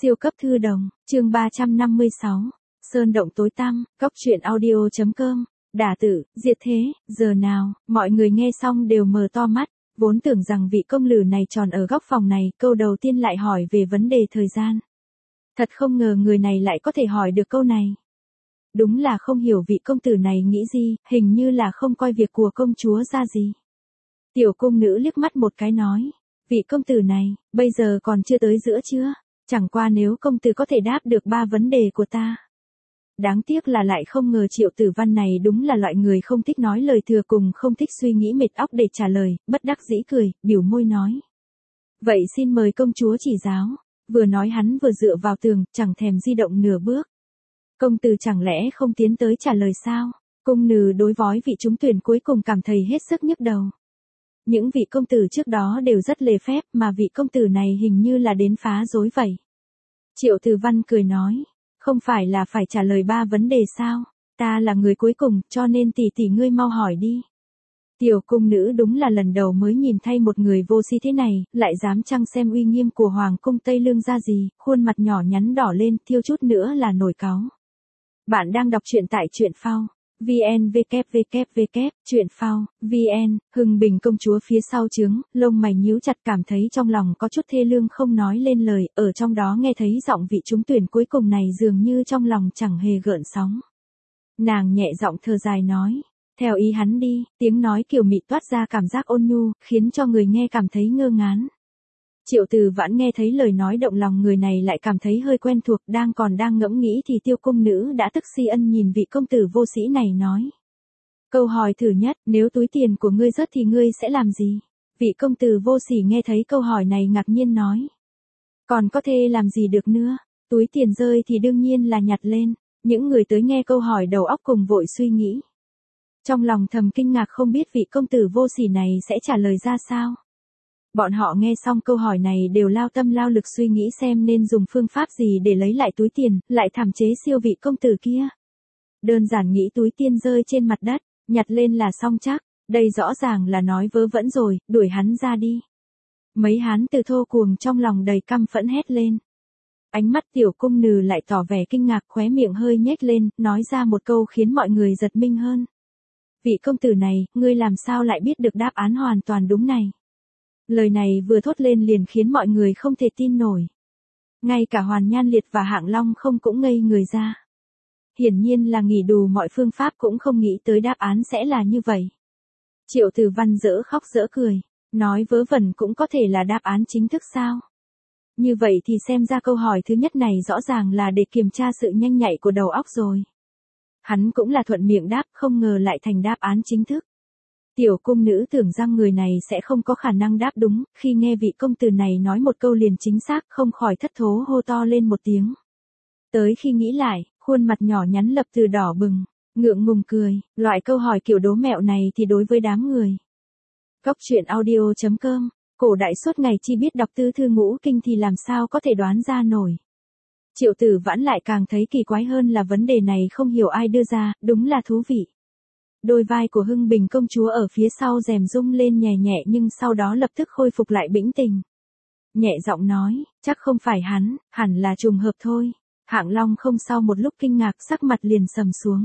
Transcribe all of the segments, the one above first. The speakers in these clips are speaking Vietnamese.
Siêu cấp thư đồng, chương 356, Sơn động tối tăm, Cóc truyện audio.com, đả tử, diệt thế, giờ nào, mọi người nghe xong đều mở to mắt, vốn tưởng rằng vị công lử này tròn ở góc phòng này, câu đầu tiên lại hỏi về vấn đề thời gian. Thật không ngờ người này lại có thể hỏi được câu này. Đúng là không hiểu vị công tử này nghĩ gì, hình như là không coi việc của công chúa ra gì. Tiểu cung nữ liếc mắt một cái nói, vị công tử này, bây giờ còn chưa tới giữa trưa, chẳng qua nếu công tử có thể đáp được 3 vấn đề của ta. Đáng tiếc là lại không ngờ Triệu Tử Văn này đúng là loại người không thích nói lời thừa cùng không thích suy nghĩ mệt óc để trả lời, bất đắc dĩ cười, biểu môi nói. Vậy xin mời công chúa chỉ giáo, vừa nói hắn vừa dựa vào tường, chẳng thèm di động nửa bước. Công tử chẳng lẽ không tiến tới trả lời sao? Cung nữ đối vói vị trúng tuyển cuối cùng cảm thấy hết sức nhức đầu. Những vị công tử trước đó đều rất lễ phép mà vị công tử này hình như là đến phá rối vậy. Triệu Tử Văn cười nói, không phải là phải trả lời 3 vấn đề sao? Ta là người cuối cùng cho nên tỷ ngươi mau hỏi đi. Tiểu cung nữ đúng là lần đầu mới nhìn thấy một người vô si thế này, lại dám chăng xem uy nghiêm của Hoàng cung Tây Lương ra gì, khuôn mặt nhỏ nhắn đỏ lên, thiêu chút nữa là nổi cáu. Bạn đang đọc truyện tại truyện phao. Truyện phao, VN, Hưng Bình công chúa phía sau trướng, lông mày nhíu chặt cảm thấy trong lòng có chút thê lương không nói lên lời, ở trong đó nghe thấy giọng vị trúng tuyển cuối cùng này dường như trong lòng chẳng hề gợn sóng. Nàng nhẹ giọng thở dài nói, theo ý hắn đi, tiếng nói kiều mị toát ra cảm giác ôn nhu, khiến cho người nghe cảm thấy ngơ ngán. Triệu Tử Vãn nghe thấy lời nói động lòng người này lại cảm thấy hơi quen thuộc, đang ngẫm nghĩ thì Tiêu cung nữ đã tức si ân nhìn vị công tử vô sĩ này nói. Câu hỏi thứ nhất, nếu túi tiền của ngươi rớt thì ngươi sẽ làm gì? Vị công tử vô sỉ nghe thấy câu hỏi này ngạc nhiên nói. Còn có thể làm gì được nữa, túi tiền rơi thì đương nhiên là nhặt lên, những người tới nghe câu hỏi đầu óc cùng vội suy nghĩ. Trong lòng thầm kinh ngạc không biết vị công tử vô sỉ này sẽ trả lời ra sao. Bọn họ nghe xong câu hỏi này đều lao tâm lao lực suy nghĩ xem nên dùng phương pháp gì để lấy lại túi tiền, lại thảm chế siêu vị công tử kia. Đơn giản nghĩ túi tiền rơi trên mặt đất, nhặt lên là xong chắc, đây rõ ràng là nói vớ vẩn rồi, đuổi hắn ra đi. Mấy hán từ thô cuồng trong lòng đầy căm phẫn hét lên. Ánh mắt tiểu cung nữ lại tỏ vẻ kinh ngạc khóe miệng hơi nhếch lên, nói ra một câu khiến mọi người giật mình hơn. Vị công tử này, ngươi làm sao lại biết được đáp án hoàn toàn đúng này? Lời này vừa thốt lên liền khiến mọi người không thể tin nổi. Ngay cả Hoàn Nhan Liệt và Hạng Long không cũng ngây người ra. Hiển nhiên là nghỉ đủ mọi phương pháp cũng không nghĩ tới đáp án sẽ là như vậy. Triệu Tử Văn dỡ khóc dỡ cười, nói vớ vẩn cũng có thể là đáp án chính thức sao? Như vậy thì xem ra câu hỏi thứ nhất này rõ ràng là để kiểm tra sự nhanh nhạy của đầu óc rồi. Hắn cũng là thuận miệng đáp, không ngờ lại thành đáp án chính thức. Tiểu cung nữ tưởng rằng người này sẽ không có khả năng đáp đúng, khi nghe vị công tử này nói một câu liền chính xác không khỏi thất thố hô to lên một tiếng. Tới khi nghĩ lại, khuôn mặt nhỏ nhắn lập từ đỏ bừng, ngượng ngùng cười, loại câu hỏi kiểu đố mẹo này thì đối với đám người. Cóc truyện audio.com, cổ đại suốt ngày chỉ biết đọc tứ thư ngũ kinh thì làm sao có thể đoán ra nổi. Triệu Tử Vãn lại càng thấy kỳ quái hơn là vấn đề này không hiểu ai đưa ra, đúng là thú vị. Đôi vai của Hưng Bình công chúa ở phía sau rèm rung lên nhẹ nhẹ nhưng sau đó lập tức khôi phục lại bĩnh tình. Nhẹ giọng nói, chắc không phải hắn, hẳn là trùng hợp thôi. Hạng Long không sau một lúc kinh ngạc sắc mặt liền sầm xuống.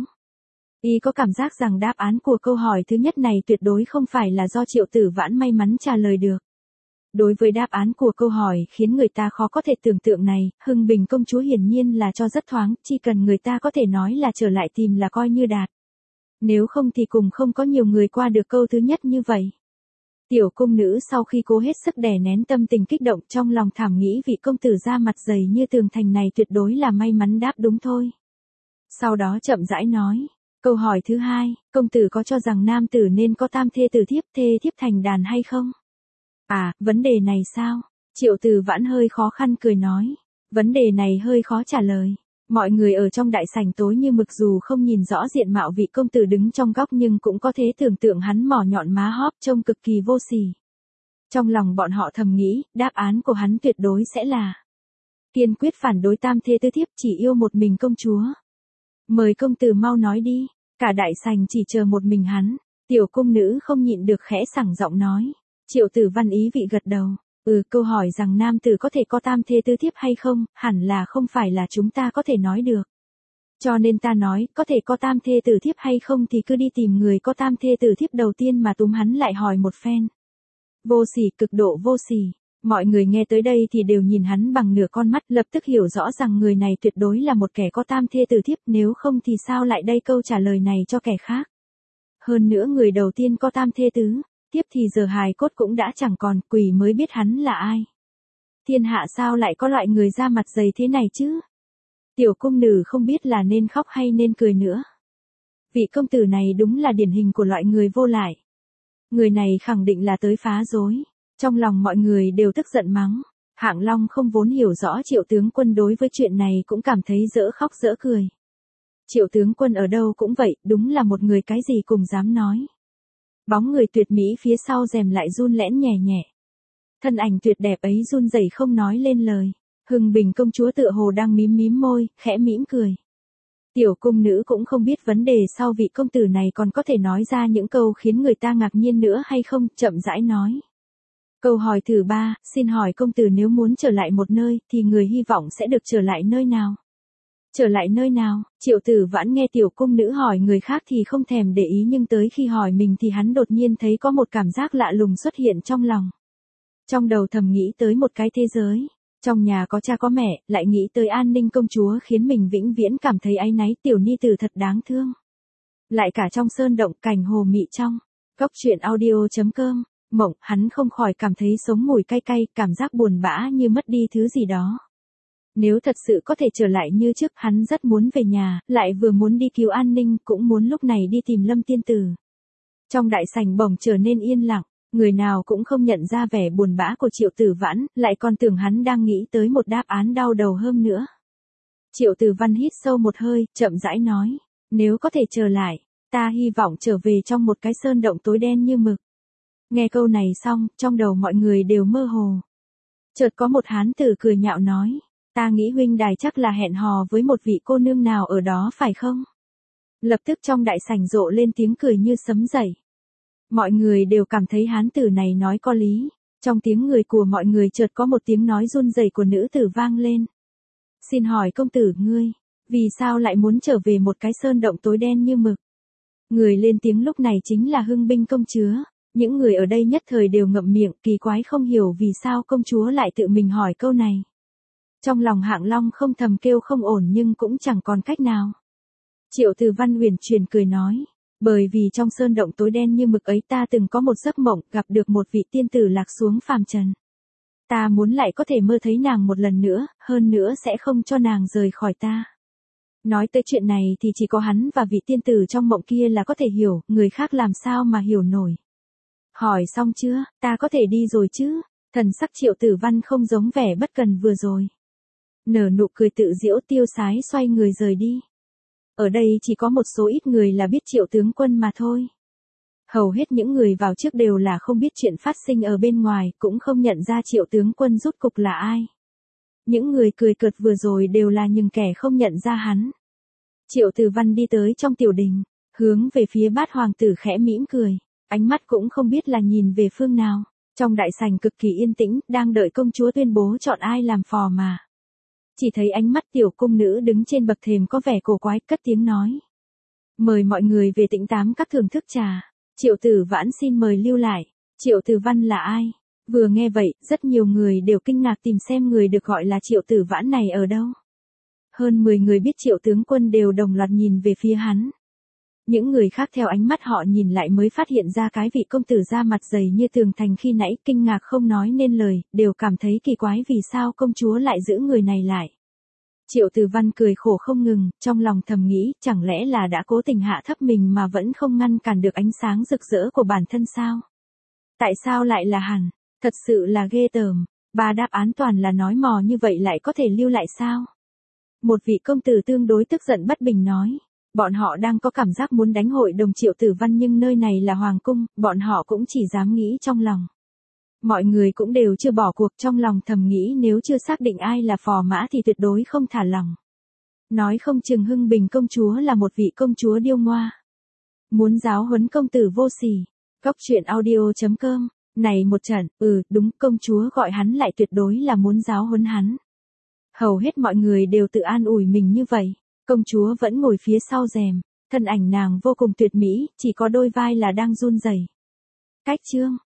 Y có cảm giác rằng đáp án của câu hỏi thứ nhất này tuyệt đối không phải là do Triệu Tử Vãn may mắn trả lời được. Đối với đáp án của câu hỏi khiến người ta khó có thể tưởng tượng này, Hưng Bình công chúa hiển nhiên là cho rất thoáng, chỉ cần người ta có thể nói là trở lại tìm là coi như đạt. Nếu không thì cùng không có nhiều người qua được câu thứ nhất như vậy. Tiểu cung nữ sau khi cố hết sức đè nén tâm tình kích động trong lòng thảm nghĩ vị công tử da mặt dày như tường thành này tuyệt đối là may mắn đáp đúng thôi. Sau đó chậm rãi nói, câu hỏi thứ hai, công tử có cho rằng nam tử nên có tam thê thê thiếp thành đàn hay không? À, vấn đề này sao? Triệu Tử Vãn hơi khó khăn cười nói, vấn đề này hơi khó trả lời. Mọi người ở trong đại sảnh tối như mực dù không nhìn rõ diện mạo vị công tử đứng trong góc nhưng cũng có thể tưởng tượng hắn mỏ nhọn má hóp trông cực kỳ vô sỉ. Trong lòng bọn họ thầm nghĩ, đáp án của hắn tuyệt đối sẽ là kiên quyết phản đối tam thê tứ thiếp chỉ yêu một mình công chúa. Mời công tử mau nói đi, cả đại sảnh chỉ chờ một mình hắn. Tiểu cung nữ không nhịn được khẽ sảng giọng nói. Triệu Tử Văn ý vị gật đầu. Câu hỏi rằng nam tử có thể có tam thê tứ thiếp hay không, hẳn là không phải là chúng ta có thể nói được. Cho nên ta nói, có thể có tam thê tử thiếp hay không thì cứ đi tìm người có tam thê tử thiếp đầu tiên mà túm hắn lại hỏi một phen. Vô sỉ, cực độ vô sỉ. Mọi người nghe tới đây thì đều nhìn hắn bằng nửa con mắt, lập tức hiểu rõ rằng người này tuyệt đối là một kẻ có tam thê tử thiếp, nếu không thì sao lại đây câu trả lời này cho kẻ khác. Hơn nữa người đầu tiên có tam thê tứ thiếp thì giờ hài cốt cũng đã chẳng còn, quỷ mới biết hắn là ai. Thiên hạ sao lại có loại người da mặt dày thế này chứ? Tiểu cung nữ không biết là nên khóc hay nên cười nữa. Vị công tử này đúng là điển hình của loại người vô lại. Người này khẳng định là tới phá rối. Trong lòng mọi người đều tức giận mắng. Hạng Long không vốn hiểu rõ Triệu tướng quân đối với chuyện này cũng cảm thấy dỡ khóc dỡ cười. Triệu tướng quân ở đâu cũng vậy, đúng là một người cái gì cùng dám nói. Bóng người tuyệt mỹ phía sau rèm lại run lẽn nhẹ nhẹ. Thân ảnh tuyệt đẹp ấy run rẩy không nói lên lời. Hưng Bình công chúa tựa hồ đang mím mím môi, khẽ mỉm cười. Tiểu cung nữ cũng không biết vấn đề sau vị công tử này còn có thể nói ra những câu khiến người ta ngạc nhiên nữa hay không, chậm rãi nói. Câu hỏi thứ 3, xin hỏi công tử nếu muốn trở lại một nơi, thì người hy vọng sẽ được trở lại nơi nào? Trở lại nơi nào? Triệu Tử Vãn nghe tiểu cung nữ hỏi người khác thì không thèm để ý, nhưng tới khi hỏi mình thì hắn đột nhiên thấy có một cảm giác lạ lùng xuất hiện trong lòng. Trong đầu thầm nghĩ tới một cái thế giới. Trong nhà có cha có mẹ, lại nghĩ tới An Ninh công chúa khiến mình vĩnh viễn cảm thấy áy náy, tiểu ni tử thật đáng thương. Lại cả trong sơn động cảnh hồ mị trong. Góc truyện audio.com, mộng, hắn không khỏi cảm thấy sống mùi cay cay, cảm giác buồn bã như mất đi thứ gì đó. Nếu thật sự có thể trở lại như trước, hắn rất muốn về nhà, lại vừa muốn đi cứu An Ninh, cũng muốn lúc này đi tìm Lâm tiên tử. Trong đại sảnh bỗng trở nên yên lặng. Người nào cũng không nhận ra vẻ buồn bã của Triệu Tử Vãn, lại còn tưởng hắn đang nghĩ tới một đáp án đau đầu hơn nữa. Triệu Tử Văn hít sâu một hơi, chậm rãi nói, nếu có thể trở lại, ta hy vọng trở về trong một cái sơn động tối đen như mực. Nghe câu này xong, trong đầu mọi người đều mơ hồ. Chợt có một hán tử cười nhạo nói, ta nghĩ huynh đài chắc là hẹn hò với một vị cô nương nào ở đó phải không? Lập tức trong đại sảnh rộ lên tiếng cười như sấm dậy. Mọi người đều cảm thấy hán tử này nói có lý. Trong tiếng người của mọi người chợt có một tiếng nói run rẩy của nữ tử vang lên. Xin hỏi công tử ngươi, vì sao lại muốn trở về một cái sơn động tối đen như mực? Người lên tiếng lúc này chính là Hưng Binh công chúa. Những người ở đây nhất thời đều ngậm miệng, kỳ quái không hiểu vì sao công chúa lại tự mình hỏi câu này. Trong lòng Hạng Long không thầm kêu không ổn nhưng cũng chẳng còn cách nào. Triệu Từ Văn uyển chuyển cười nói. Bởi vì trong sơn động tối đen như mực ấy ta từng có một giấc mộng gặp được một vị tiên tử lạc xuống phàm trần. Ta muốn lại có thể mơ thấy nàng một lần nữa, hơn nữa sẽ không cho nàng rời khỏi ta. Nói tới chuyện này thì chỉ có hắn và vị tiên tử trong mộng kia là có thể hiểu, người khác làm sao mà hiểu nổi. Hỏi xong chưa, ta có thể đi rồi chứ? Thần sắc Triệu Tử Văn không giống vẻ bất cần vừa rồi. Nở nụ cười tự giễu tiêu sái xoay người rời đi. Ở đây chỉ có một số ít người là biết Triệu tướng quân mà thôi. Hầu hết những người vào trước đều là không biết chuyện phát sinh ở bên ngoài, cũng không nhận ra Triệu tướng quân rốt cục là ai. Những người cười cợt vừa rồi đều là những kẻ không nhận ra hắn. Triệu Từ Văn đi tới trong tiểu đình, hướng về phía Bát hoàng tử khẽ mỉm cười, ánh mắt cũng không biết là nhìn về phương nào. Trong đại sảnh cực kỳ yên tĩnh, đang đợi công chúa tuyên bố chọn ai làm phò mà. Chỉ thấy ánh mắt tiểu cung nữ đứng trên bậc thềm có vẻ cổ quái, cất tiếng nói. Mời mọi người về tĩnh tám các thưởng thức trà. Triệu Tử Vãn xin mời lưu lại. Triệu Từ Văn là ai? Vừa nghe vậy, rất nhiều người đều kinh ngạc tìm xem người được gọi là Triệu Tử Vãn này ở đâu. Hơn 10 người biết Triệu tướng quân đều đồng loạt nhìn về phía hắn. Những người khác theo ánh mắt họ nhìn lại mới phát hiện ra cái vị công tử da mặt dày như tường thành khi nãy, kinh ngạc không nói nên lời, đều cảm thấy kỳ quái vì sao công chúa lại giữ người này lại. Triệu Từ Văn cười khổ không ngừng, trong lòng thầm nghĩ, chẳng lẽ là đã cố tình hạ thấp mình mà vẫn không ngăn cản được ánh sáng rực rỡ của bản thân sao? Tại sao lại là hắn? Thật sự là ghê tởm, 3 đáp án toàn là nói mò như vậy lại có thể lưu lại sao? Một vị công tử tương đối tức giận bất bình nói. Bọn họ đang có cảm giác muốn đánh hội đồng Triệu Tử Văn nhưng nơi này là hoàng cung, bọn họ cũng chỉ dám nghĩ trong lòng. Mọi người cũng đều chưa bỏ cuộc, trong lòng thầm nghĩ nếu chưa xác định ai là phò mã thì tuyệt đối không thả lòng. Nói không chừng Hưng Bình công chúa là một vị công chúa điêu ngoa. Muốn giáo huấn công tử vô sỉ. Góc truyện audio.com Này một trận, đúng, công chúa gọi hắn lại tuyệt đối là muốn giáo huấn hắn. Hầu hết mọi người đều tự an ủi mình như vậy. Công chúa vẫn ngồi phía sau rèm, thân ảnh nàng vô cùng tuyệt mỹ, chỉ có đôi vai là đang run rẩy. Cách chương